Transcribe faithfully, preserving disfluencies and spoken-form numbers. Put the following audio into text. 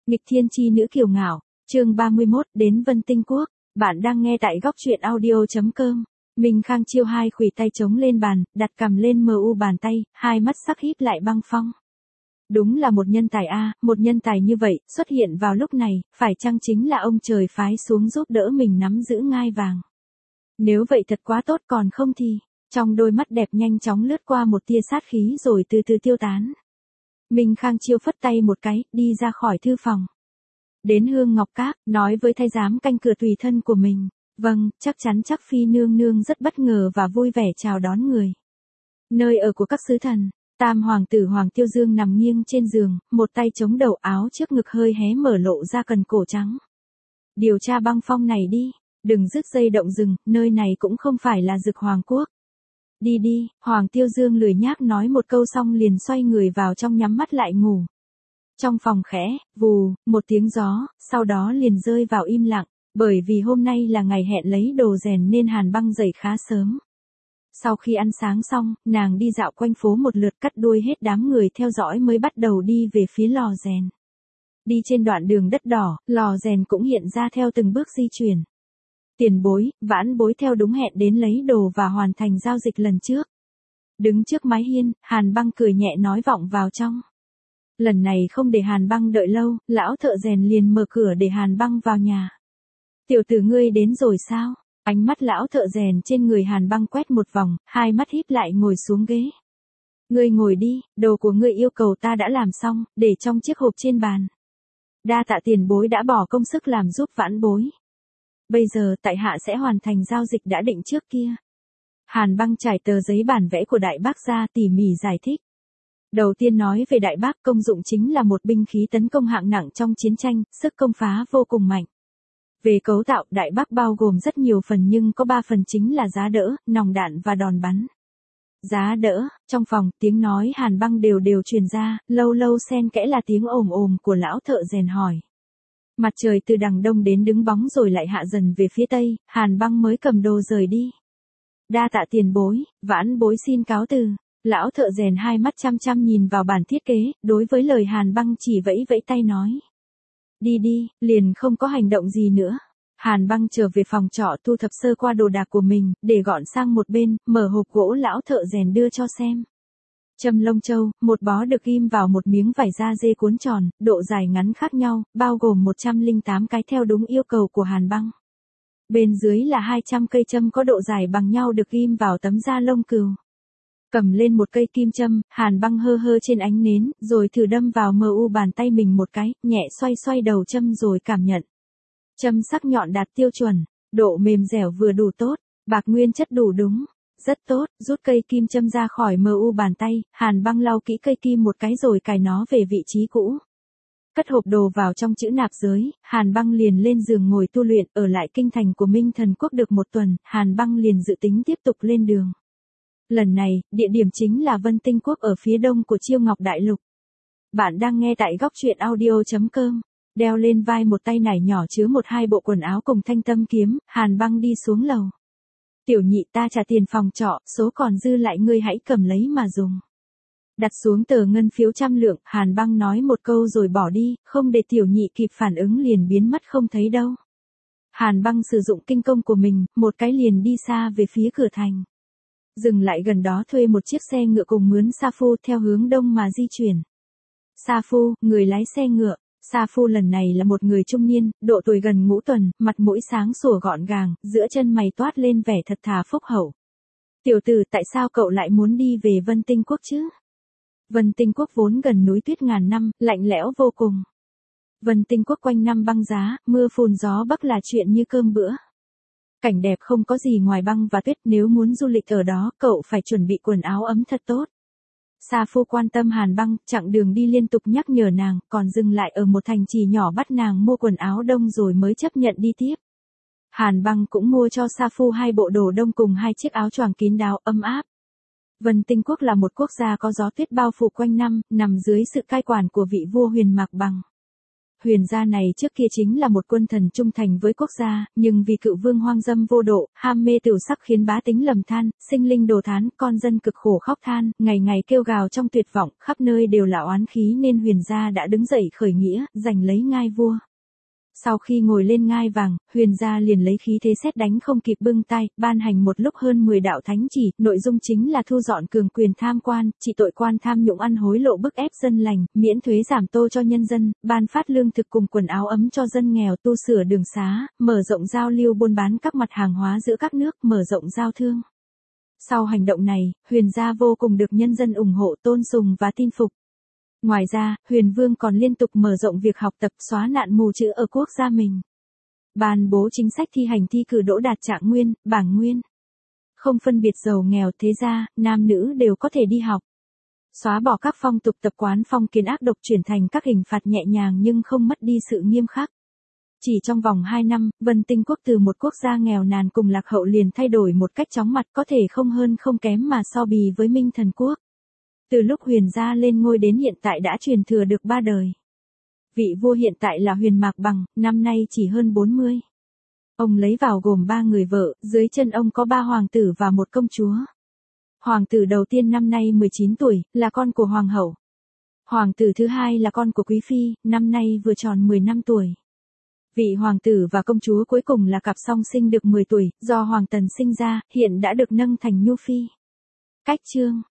Nghịch thiên chi nữ kiều ngạo, chương ba mươi mốt, đến Vân Tinh Quốc. Bạn đang nghe tại góc truyện audio chấm com. Minh Khang Chiêu hai khuỷu tay chống lên bàn, đặt cằm lên mờ u bàn tay, hai mắt sắc híp lại băng phong. Đúng là một nhân tài a, một nhân tài như vậy, xuất hiện vào lúc này, phải chăng chính là ông trời phái xuống giúp đỡ mình nắm giữ ngai vàng. Nếu vậy thật quá tốt, còn không thì, trong đôi mắt đẹp nhanh chóng lướt qua một tia sát khí rồi từ từ tiêu tán. Minh Khang Chiêu phất tay một cái, đi ra khỏi thư phòng. Đến Hương Ngọc Các, nói với thái giám canh cửa tùy thân của mình. Vâng, chắc chắn chắc phi nương nương rất bất ngờ và vui vẻ chào đón người. Nơi ở của các sứ thần, tam hoàng tử Hoàng Tiêu Dương nằm nghiêng trên giường, một tay chống đầu, áo trước ngực hơi hé mở lộ ra cần cổ trắng. Điều tra băng phong này đi, đừng dứt dây động rừng, nơi này cũng không phải là Dực Hoàng Quốc. Đi đi, Hoàng Tiêu Dương lười nhác nói một câu xong liền xoay người vào trong nhắm mắt lại ngủ. Trong phòng khẽ, vù, một tiếng gió, sau đó liền rơi vào im lặng, bởi vì hôm nay là ngày hẹn lấy đồ rèn nên Hàn Băng dậy khá sớm. Sau khi ăn sáng xong, nàng đi dạo quanh phố một lượt cắt đuôi hết đám người theo dõi mới bắt đầu đi về phía lò rèn. Đi trên đoạn đường đất đỏ, lò rèn cũng hiện ra theo từng bước di chuyển. Tiền bối, vãn bối theo đúng hẹn đến lấy đồ và hoàn thành giao dịch lần trước. Đứng trước mái hiên, Hàn Băng cười nhẹ nói vọng vào trong. Lần này không để Hàn Băng đợi lâu, lão thợ rèn liền mở cửa để Hàn Băng vào nhà. Tiểu tử ngươi đến rồi sao? Ánh mắt lão thợ rèn trên người Hàn Băng quét một vòng, hai mắt híp lại ngồi xuống ghế. Ngươi ngồi đi, đồ của ngươi yêu cầu ta đã làm xong, để trong chiếc hộp trên bàn. Đa tạ tiền bối đã bỏ công sức làm giúp vãn bối. Bây giờ tại hạ sẽ hoàn thành giao dịch đã định trước kia. Hàn Băng trải tờ giấy bản vẽ của Đại Bác ra tỉ mỉ giải thích. Đầu tiên nói về Đại Bác, công dụng chính là một binh khí tấn công hạng nặng trong chiến tranh, sức công phá vô cùng mạnh. Về cấu tạo, Đại Bác bao gồm rất nhiều phần nhưng có ba phần chính là giá đỡ, nòng đạn và đòn bắn. Giá đỡ, trong phòng, tiếng nói Hàn Băng đều đều truyền ra, lâu lâu xen kẽ là tiếng ồm ồm của lão thợ rèn hỏi. Mặt trời từ đằng đông đến đứng bóng rồi lại hạ dần về phía tây, Hàn Băng mới cầm đồ rời đi. Đa tạ tiền bối, vãn bối xin cáo từ. Lão thợ rèn hai mắt chăm chăm nhìn vào bản thiết kế, đối với lời Hàn Băng chỉ vẫy vẫy tay nói. Đi đi, liền không có hành động gì nữa. Hàn Băng trở về phòng trọ thu thập sơ qua đồ đạc của mình, để gọn sang một bên, mở hộp gỗ lão thợ rèn đưa cho xem. Châm lông châu, một bó được ghim vào một miếng vải da dê cuốn tròn, độ dài ngắn khác nhau, bao gồm một trăm lẻ tám cái theo đúng yêu cầu của Hàn Băng. Bên dưới là hai trăm cây châm có độ dài bằng nhau được ghim vào tấm da lông cừu. Cầm lên một cây kim châm, Hàn Băng hơ hơ trên ánh nến, rồi thử đâm vào mờ u bàn tay mình một cái, nhẹ xoay xoay đầu châm rồi cảm nhận. Châm sắc nhọn đạt tiêu chuẩn, độ mềm dẻo vừa đủ tốt, bạc nguyên chất đủ đúng. Rất tốt, rút cây kim châm ra khỏi mờ u bàn tay, Hàn Băng lau kỹ cây kim một cái rồi cài nó về vị trí cũ. Cất hộp đồ vào trong chữ nạp giới, Hàn Băng liền lên giường ngồi tu luyện, ở lại kinh thành của Minh Thần Quốc được một tuần, Hàn Băng liền dự tính tiếp tục lên đường. Lần này, địa điểm chính là Vân Tinh Quốc ở phía đông của Chiêu Ngọc Đại Lục. Bạn đang nghe tại góc truyện audio chấm com. Đeo lên vai một tay nải nhỏ chứa một hai bộ quần áo cùng thanh tâm kiếm, Hàn Băng đi xuống lầu. Tiểu nhị, ta trả tiền phòng trọ, số còn dư lại ngươi hãy cầm lấy mà dùng. Đặt xuống tờ ngân phiếu trăm lượng, Hàn Băng nói một câu rồi bỏ đi, không để tiểu nhị kịp phản ứng liền biến mất không thấy đâu. Hàn Băng sử dụng kinh công của mình, một cái liền đi xa về phía cửa thành. Dừng lại gần đó thuê một chiếc xe ngựa cùng mướn Sa Phu theo hướng đông mà di chuyển. Sa Phu, người lái xe ngựa. Sa Phu lần này là một người trung niên, độ tuổi gần ngũ tuần, mặt mũi sáng sủa gọn gàng, giữa chân mày toát lên vẻ thật thà phúc hậu. Tiểu tử, tại sao cậu lại muốn đi về Vân Tinh Quốc chứ? Vân Tinh Quốc vốn gần núi tuyết ngàn năm, lạnh lẽo vô cùng. Vân Tinh Quốc quanh năm băng giá, mưa phùn gió bắc là chuyện như cơm bữa. Cảnh đẹp không có gì ngoài băng và tuyết, nếu muốn du lịch ở đó, cậu phải chuẩn bị quần áo ấm thật tốt. Sa Phu quan tâm Hàn Băng, chặng đường đi liên tục nhắc nhở nàng, còn dừng lại ở một thành trì nhỏ bắt nàng mua quần áo đông rồi mới chấp nhận đi tiếp. Hàn Băng cũng mua cho Sa Phu hai bộ đồ đông cùng hai chiếc áo choàng kín đáo ấm áp. Vân Tinh Quốc là một quốc gia có gió tuyết bao phủ quanh năm, nằm dưới sự cai quản của vị vua Huyền Mạc Bằng. Huyền gia này trước kia chính là một quân thần trung thành với quốc gia, nhưng vì cựu vương hoang dâm vô độ, ham mê tửu sắc khiến bá tính lầm than, sinh linh đồ thán, con dân cực khổ khóc than, ngày ngày kêu gào trong tuyệt vọng, khắp nơi đều là oán khí nên Huyền gia đã đứng dậy khởi nghĩa, giành lấy ngai vua. Sau khi ngồi lên ngai vàng, Huyền gia liền lấy khí thế sét đánh không kịp bưng tay, ban hành một lúc hơn mười đạo thánh chỉ, nội dung chính là thu dọn cường quyền tham quan, trị tội quan tham nhũng ăn hối lộ bức ép dân lành, miễn thuế giảm tô cho nhân dân, ban phát lương thực cùng quần áo ấm cho dân nghèo, tu sửa đường xá, mở rộng giao lưu buôn bán các mặt hàng hóa giữa các nước, mở rộng giao thương. Sau hành động này, Huyền gia vô cùng được nhân dân ủng hộ, tôn sùng và tin phục. Ngoài ra, Huyền Vương còn liên tục mở rộng việc học tập xóa nạn mù chữ ở quốc gia mình. Ban bố chính sách thi hành thi cử đỗ đạt trạng nguyên, bảng nguyên. Không phân biệt giàu nghèo, thế gia, nam nữ đều có thể đi học. Xóa bỏ các phong tục tập quán phong kiến ác độc, chuyển thành các hình phạt nhẹ nhàng nhưng không mất đi sự nghiêm khắc. Chỉ trong vòng hai năm, Vân Tinh quốc từ một quốc gia nghèo nàn cùng lạc hậu liền thay đổi một cách chóng mặt, có thể không hơn không kém mà so bì với Minh Thần quốc. Từ lúc Huyền gia lên ngôi đến hiện tại đã truyền thừa được ba đời. Vị vua hiện tại là Huyền Mạc Bằng, năm nay chỉ hơn bốn mươi. Ông lấy vào gồm ba người vợ, dưới chân ông có ba hoàng tử và một công chúa. Hoàng tử đầu tiên năm nay mười chín tuổi, là con của hoàng hậu. Hoàng tử thứ hai là con của quý phi, năm nay vừa tròn mười lăm tuổi. Vị hoàng tử và công chúa cuối cùng là cặp song sinh được mười tuổi, do Hoàng Tần sinh ra, hiện đã được nâng thành nhu phi. Cách chương